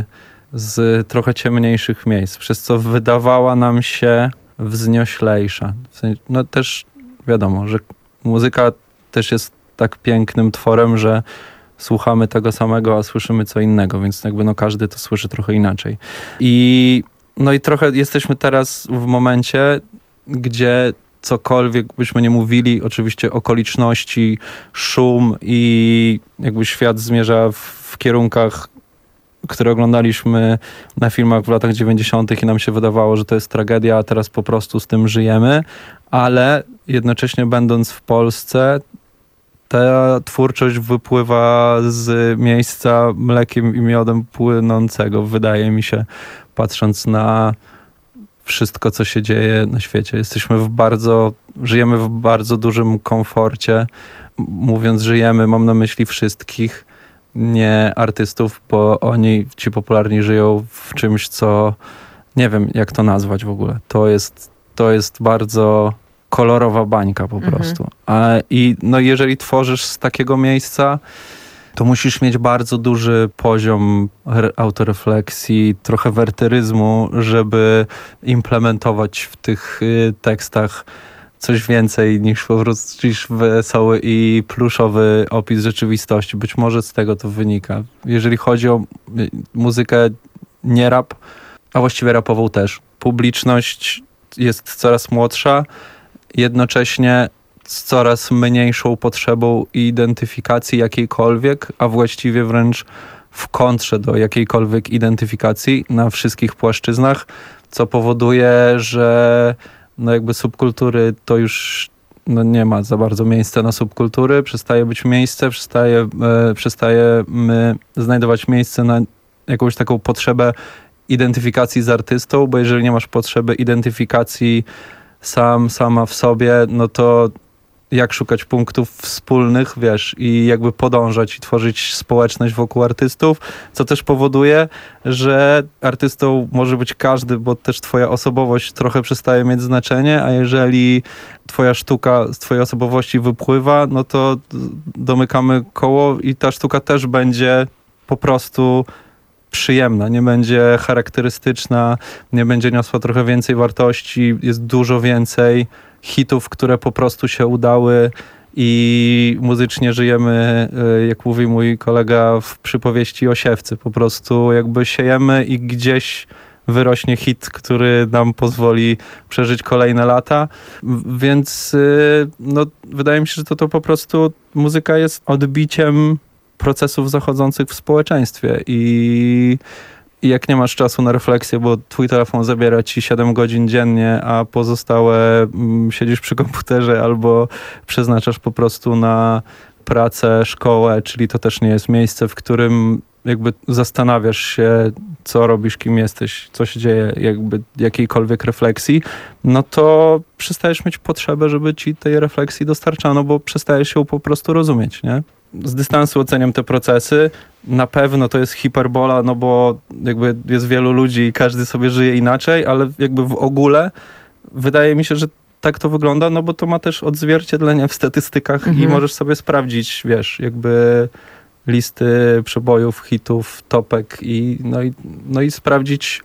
z trochę ciemniejszych miejsc, przez co wydawała nam się wznioślejsza. W sensie, no też wiadomo, że muzyka też jest tak pięknym tworem, że słuchamy tego samego, a słyszymy co innego, więc jakby no każdy to słyszy trochę inaczej. I trochę jesteśmy teraz w momencie, gdzie cokolwiek byśmy nie mówili, oczywiście okoliczności, szum i jakby świat zmierza w kierunkach, które oglądaliśmy na filmach w latach 90. i nam się wydawało, że to jest tragedia, a teraz po prostu z tym żyjemy, ale jednocześnie będąc w Polsce, ta twórczość wypływa z miejsca mlekiem i miodem płynącego, wydaje mi się, patrząc na wszystko, co się dzieje na świecie. Żyjemy w bardzo dużym komforcie. Mówiąc żyjemy, mam na myśli wszystkich, nie artystów, bo ci popularni żyją w czymś, co nie wiem jak to nazwać w ogóle. To jest bardzo kolorowa bańka po prostu. I no jeżeli tworzysz z takiego miejsca, to musisz mieć bardzo duży poziom autorefleksji, trochę werteryzmu, żeby implementować w tych tekstach coś więcej niż po prostu wesoły i pluszowy opis rzeczywistości. Być może z tego to wynika. Jeżeli chodzi o muzykę nie rap, a właściwie rapową też. Publiczność jest coraz młodsza, jednocześnie z coraz mniejszą potrzebą identyfikacji jakiejkolwiek, a właściwie wręcz w kontrze do jakiejkolwiek identyfikacji na wszystkich płaszczyznach, co powoduje, że no jakby subkultury to już nie ma za bardzo miejsca na subkultury, przestaje być miejsce, przestajemy znajdować miejsce na jakąś taką potrzebę identyfikacji z artystą, bo jeżeli nie masz potrzeby identyfikacji sama w sobie, no to jak szukać punktów wspólnych, wiesz, i jakby podążać i tworzyć społeczność wokół artystów, co też powoduje, że artystą może być każdy, bo też twoja osobowość trochę przestaje mieć znaczenie, a jeżeli twoja sztuka z twojej osobowości wypływa, no to domykamy koło i ta sztuka też będzie po prostu przyjemna, nie będzie charakterystyczna, nie będzie niosła trochę więcej wartości, jest dużo więcej hitów, które po prostu się udały i muzycznie żyjemy, jak mówi mój kolega w przypowieści o siewcy. Po prostu jakby siejemy i gdzieś wyrośnie hit, który nam pozwoli przeżyć kolejne lata. Więc no, wydaje mi się, że to po prostu muzyka jest odbiciem procesów zachodzących w społeczeństwie i jak nie masz czasu na refleksję, bo twój telefon zabiera ci 7 godzin dziennie, a pozostałe siedzisz przy komputerze albo przeznaczasz po prostu na pracę, szkołę, czyli to też nie jest miejsce, w którym jakby zastanawiasz się, co robisz, kim jesteś, co się dzieje, jakby jakiejkolwiek refleksji, no to przestajesz mieć potrzebę, żeby ci tej refleksji dostarczano, bo przestajesz ją po prostu rozumieć, nie? Z dystansu oceniam te procesy. Na pewno to jest hiperbola, no bo jakby jest wielu ludzi i każdy sobie żyje inaczej, ale jakby w ogóle wydaje mi się, że tak to wygląda, no bo to ma też odzwierciedlenie w statystykach i możesz sobie sprawdzić, wiesz, jakby listy przebojów, hitów, topek no i sprawdzić,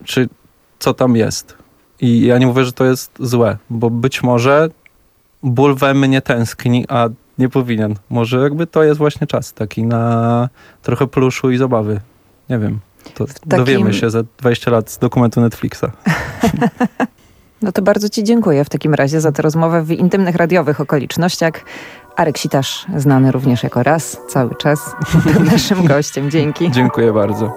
co tam jest. I ja nie mówię, że to jest złe, bo być może ból we mnie tęskni, a nie powinien. Może jakby to jest właśnie czas taki na trochę pluszu i zabawy. Nie wiem. To dowiemy się za 20 lat z dokumentu Netflixa. No to bardzo ci dziękuję w takim razie za tę rozmowę w intymnych radiowych okolicznościach. Arek Sitarz, znany również jako Raz, cały czas był naszym gościem. Dzięki. Dziękuję bardzo.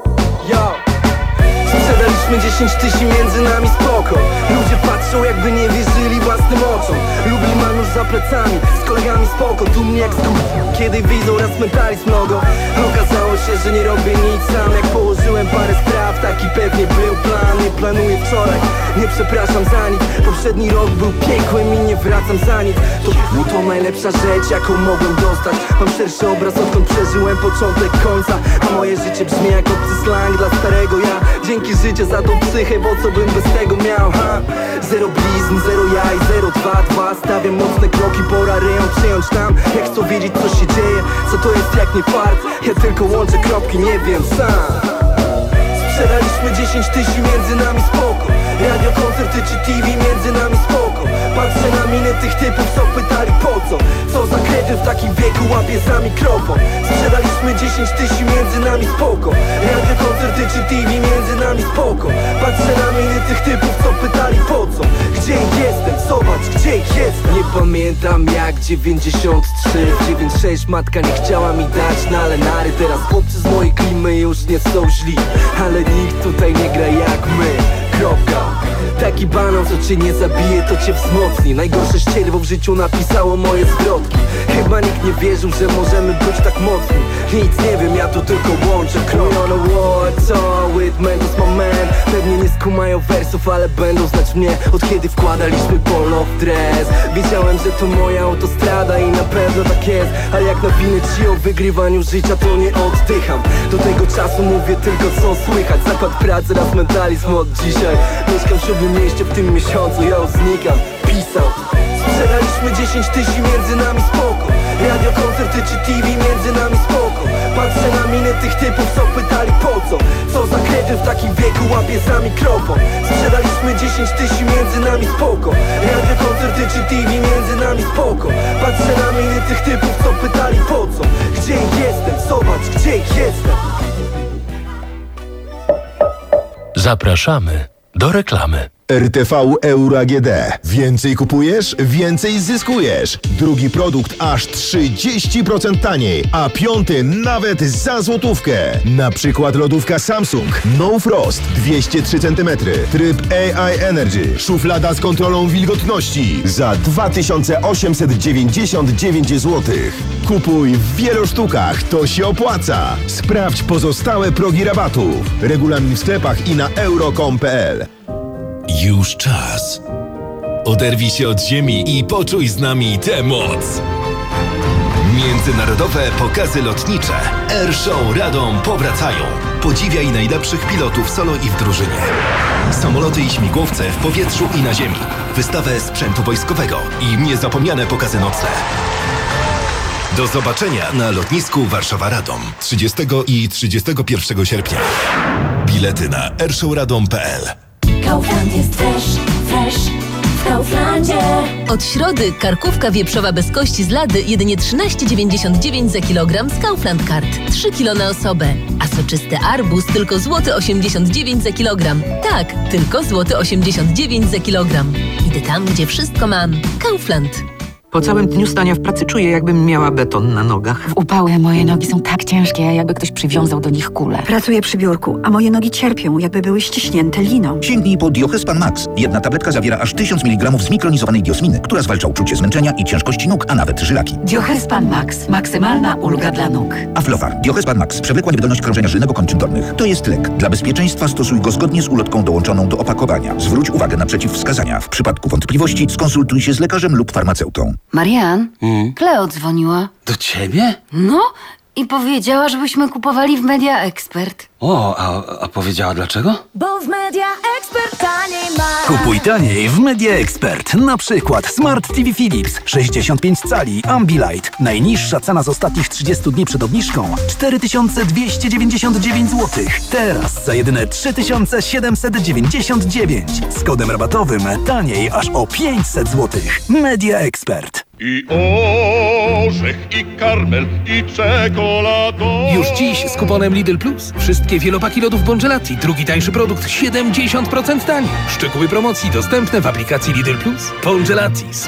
Sprzedaliśmy 10 000 między nami spoko. Ludzie patrzą jakby nie wierzyli własnym oczom. Lubi manusz za plecami, z kolegami spoko. Tu mnie jak kiedy widzą raz mentalizm mnogo. Okazało się, że nie robię nic sam. Jak położyłem parę spraw, taki pewnie był plan. Nie planuję wczoraj, nie przepraszam za nic. Poprzedni rok był piekłem i nie wracam za nic. To najlepsza rzecz, jaką mogłem dostać. Mam szerszy obraz, odkąd przeżyłem początek końca. A moje życie brzmi jak obcy slang dla starego ja. Dzięki życie za tą psychę, bo co bym bez tego miał, ha? Zero blizn, zero jaj, 0-2-2. Stawiam mocne kroki, pora rejon przyjąć tam. Jak chcą wiedzieć co się dzieje, co to jest jak nie fart. Ja tylko łączę kropki, nie wiem sam. Sprzedaliśmy 10 000 między nami spoko. Radio, koncerty czy TV między nami spoko. Patrzę na miny tych typów, co pytali po co. Co za kredy w takim wieku łapie za mikrofon. Sprzedaliśmy 10 000 między nami spoko. Radio, koncerty czy TV między nami spoko. Patrzę na miny tych typów, co pytali po co. Gdzie jestem? Zobacz, gdzie jestem. Nie pamiętam jak 93 w 96 matka nie chciała mi dać na lenary. Teraz chłopcy z mojej klimy już nie są źli, ale nikt tutaj nie gra jak my. Kropka. taki banał, co cię nie zabije, to cię wzmocni. Najgorsze ścierwo w życiu napisało moje zwrotki. Chyba nikt nie wierzył, że możemy być tak mocni. Nic nie wiem, ja tu tylko łączę. Crew on a war, all with Mentos, my man. Pewnie nie skumają wersów, ale będą znać mnie od kiedy wkładaliśmy polo w dres. Wiedziałem, że to moja autostrada i na pewno tak jest. Ale jak nawinę ci o wygrywaniu życia, to nie oddycham. Do tego czasu mówię tylko co słychać. Zakład pracy, raz mentalizm od dzisiaj. Mieszkam w 7 mieście w tym miesiącu, ja już znikam. Pisał. Sprzedaliśmy 10 tysięcy, między nami spoko. Radio, koncerty czy TV, między nami spoko. Patrzę na miny tych typów, co pytali po co. Co za kretyn w takim wieku łapie za mikrofon. Sprzedaliśmy 10 tysięcy, między nami spoko. Radio, koncerty czy TV, między nami spoko. Patrzę na miny tych typów, co pytali po co. Gdzie jestem? Zobacz, gdzie jestem. Zapraszamy do reklamy. RTV Euro AGD. Więcej kupujesz, więcej zyskujesz. Drugi produkt aż 30% taniej, a piąty nawet za złotówkę. Na przykład lodówka Samsung No Frost 203 cm, tryb AI Energy, szuflada z kontrolą wilgotności za 2899 zł. Kupuj w wielu sztukach, to się opłaca. Sprawdź pozostałe progi rabatów. Regulamin w sklepach i na euro.com.pl. Już czas. Oderwij się od ziemi i poczuj z nami tę moc. Międzynarodowe pokazy lotnicze Air Show Radom powracają. Podziwiaj najlepszych pilotów solo i w drużynie. Samoloty i śmigłowce w powietrzu i na ziemi. Wystawę sprzętu wojskowego i niezapomniane pokazy nocne. Do zobaczenia na lotnisku Warszawa-Radom 30 i 31 sierpnia. Bilety na airshowradom.pl. Kaufland jest fresh w Kauflandzie. Od środy karkówka wieprzowa bez kości z lady jedynie 13,99 za kilogram z Kaufland Card. 3 kg na osobę. A soczysty arbuz tylko złoty 89 za kilogram. Tak, tylko złoty 89 za kilogram. Idę tam, gdzie wszystko mam. Kaufland. Po całym dniu stania w pracy czuję, jakbym miała beton na nogach. W upały moje nogi są tak ciężkie, jakby ktoś przywiązał do nich kulę. Pracuję przy biurku, a moje nogi cierpią, jakby były ściśnięte liną. Sięgnij po Diohespan Max. Jedna tabletka zawiera aż 1000 mg zmikronizowanej diosminy, która zwalcza uczucie zmęczenia i ciężkości nóg, a nawet żylaki. Diohespan Max. Maksymalna ulga dla nóg. Aflofar. Diohespan Max. Przewlekła niewydolność krążenia żylnego kończyn dolnych. To jest lek. Dla bezpieczeństwa stosuj go zgodnie z ulotką dołączoną do opakowania. Zwróć uwagę na przeciwwskazania. W przypadku wątpliwości skonsultuj się z lekarzem lub farmaceutą. Marian, Kleo dzwoniła. Do ciebie? No i powiedziała, żebyśmy kupowali w Media Expert. O, a powiedziała dlaczego? Bo w Media Expert taniej ma. Kupuj taniej w Media Expert. Na przykład Smart TV Philips 65 cali Ambilight. Najniższa cena z ostatnich 30 dni przed obniżką 4299 zł. Teraz za jedyne 3799. Z kodem rabatowym taniej aż o 500 zł. Media Expert. I orzech, i karmel, i czekolado. Już dziś z kuponem Lidl Plus. Wszystkie wielopaki lodów Bongelati. Drugi tańszy produkt 70% taniej. Szczegóły promocji dostępne w aplikacji Lidl Plus. Bongelati.